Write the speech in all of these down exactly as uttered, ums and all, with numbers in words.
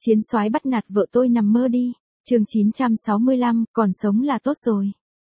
Chiến soái bắt nạt vợ tôi nằm mơ đi. Chương chín trăm sáu mươi lăm, còn sống là tốt rồi.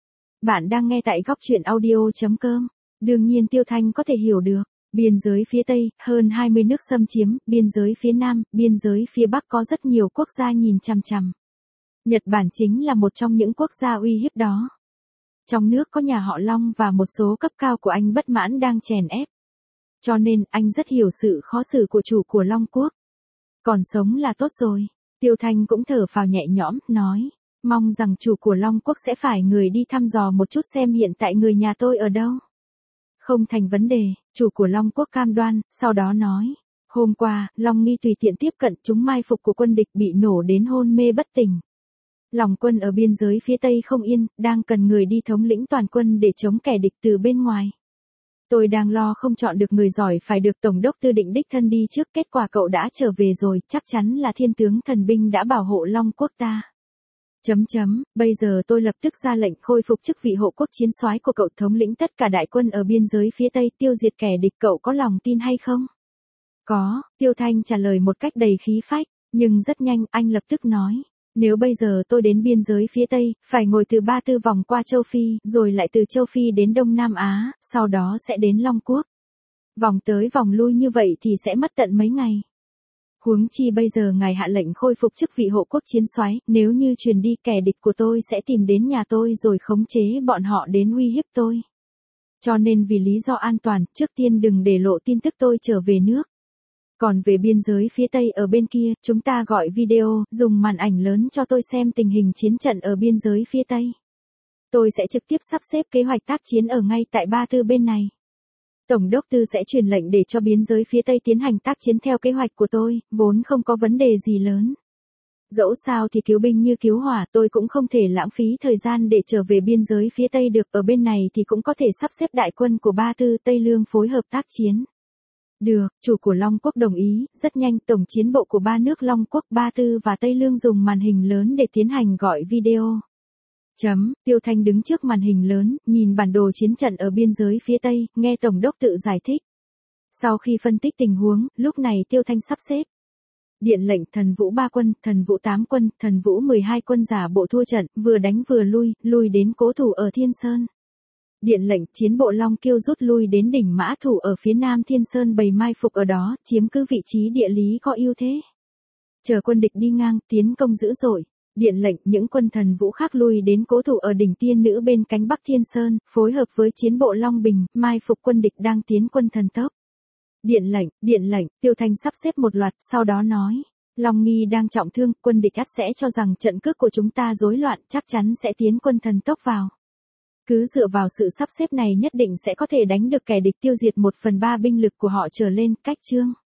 Bạn đang nghe tại góc truyện audio chấm com. Đương nhiên Tiêu Thanh có thể hiểu được. Biên giới phía Tây, hơn hai mươi nước xâm chiếm, biên giới phía Nam, biên giới phía Bắc có rất nhiều quốc gia nhìn chằm chằm. Nhật Bản chính là một trong những quốc gia uy hiếp đó. Trong nước có nhà họ Long và một số cấp cao của anh bất mãn đang chèn ép. Cho nên anh rất hiểu sự khó xử của chủ của Long Quốc. Còn sống là tốt rồi. Tiêu Thanh cũng thở phào nhẹ nhõm, nói. Mong rằng chủ của Long Quốc sẽ phải người đi thăm dò một chút xem hiện tại người nhà tôi ở đâu. Không thành vấn đề, chủ của Long Quốc cam đoan, sau đó nói. Hôm qua, Long Nghi tùy tiện tiếp cận chúng mai phục của quân địch bị nổ đến hôn mê bất tỉnh. Lòng quân ở biên giới phía Tây không yên, đang cần người đi thống lĩnh toàn quân để chống kẻ địch từ bên ngoài. Tôi đang lo không chọn được người giỏi phải được Tổng đốc Tư định đích thân đi trước, kết quả cậu đã trở về rồi, chắc chắn là thiên tướng thần binh đã bảo hộ Long Quốc ta. Chấm chấm, bây giờ tôi lập tức ra lệnh khôi phục chức vị hộ quốc chiến soái của cậu, thống lĩnh tất cả đại quân ở biên giới phía Tây tiêu diệt kẻ địch, cậu có lòng tin hay không? Có, Tiêu Thanh trả lời một cách đầy khí phách, nhưng rất nhanh anh lập tức nói. Nếu bây giờ tôi đến biên giới phía Tây, phải ngồi từ Ba Tư vòng qua châu Phi, rồi lại từ châu Phi đến Đông Nam Á, sau đó sẽ đến Long Quốc. Vòng tới vòng lui như vậy thì sẽ mất tận mấy ngày. Huống chi bây giờ ngài hạ lệnh khôi phục chức vị hộ quốc chiến soái, nếu như truyền đi kẻ địch của tôi sẽ tìm đến nhà tôi rồi khống chế bọn họ đến uy hiếp tôi. Cho nên vì lý do an toàn, trước tiên đừng để lộ tin tức tôi trở về nước. Còn về biên giới phía Tây ở bên kia, chúng ta gọi video, dùng màn ảnh lớn cho tôi xem tình hình chiến trận ở biên giới phía Tây. Tôi sẽ trực tiếp sắp xếp kế hoạch tác chiến ở ngay tại Ba Tư bên này. Tổng đốc Tư sẽ truyền lệnh để cho biên giới phía Tây tiến hành tác chiến theo kế hoạch của tôi, vốn không có vấn đề gì lớn. Dẫu sao thì cứu binh như cứu hỏa, tôi cũng không thể lãng phí thời gian để trở về biên giới phía Tây được, ở bên này thì cũng có thể sắp xếp đại quân của Ba Tư, Tây Lương phối hợp tác chiến. Được, chủ của Long Quốc đồng ý, rất nhanh tổng chiến bộ của ba nước Long Quốc, Ba Tư và Tây Lương dùng màn hình lớn để tiến hành gọi video. Chấm, Tiêu Thanh đứng trước màn hình lớn, nhìn bản đồ chiến trận ở biên giới phía Tây, nghe Tổng đốc tự giải thích. Sau khi phân tích tình huống, lúc này Tiêu Thanh sắp xếp. Điện lệnh Thần Vũ ba quân, Thần Vũ tám quân, Thần Vũ mười hai quân giả bộ thua trận, vừa đánh vừa lui, lui đến cố thủ ở Thiên Sơn. Điện lệnh chiến bộ Long Kiêu rút lui đến đỉnh Mã Thủ ở phía Nam Thiên Sơn bày mai phục ở đó, chiếm cứ vị trí địa lý có ưu thế. Chờ quân địch đi ngang, tiến công dữ dội. Điện lệnh những quân Thần Vũ khác lui đến cố thủ ở đỉnh Tiên Nữ bên cánh Bắc Thiên Sơn, phối hợp với chiến bộ Long Bình, mai phục quân địch đang tiến quân thần tốc. Điện lệnh, điện lệnh, Tiêu Thanh sắp xếp một loạt, sau đó nói. Long Nghi đang trọng thương, quân địch ắt sẽ cho rằng trận cước của chúng ta rối loạn, chắc chắn sẽ tiến quân thần tốc vào. Cứ dựa vào sự sắp xếp này nhất định sẽ có thể đánh được kẻ địch, tiêu diệt một phần ba binh lực của họ trở lên, cách chương.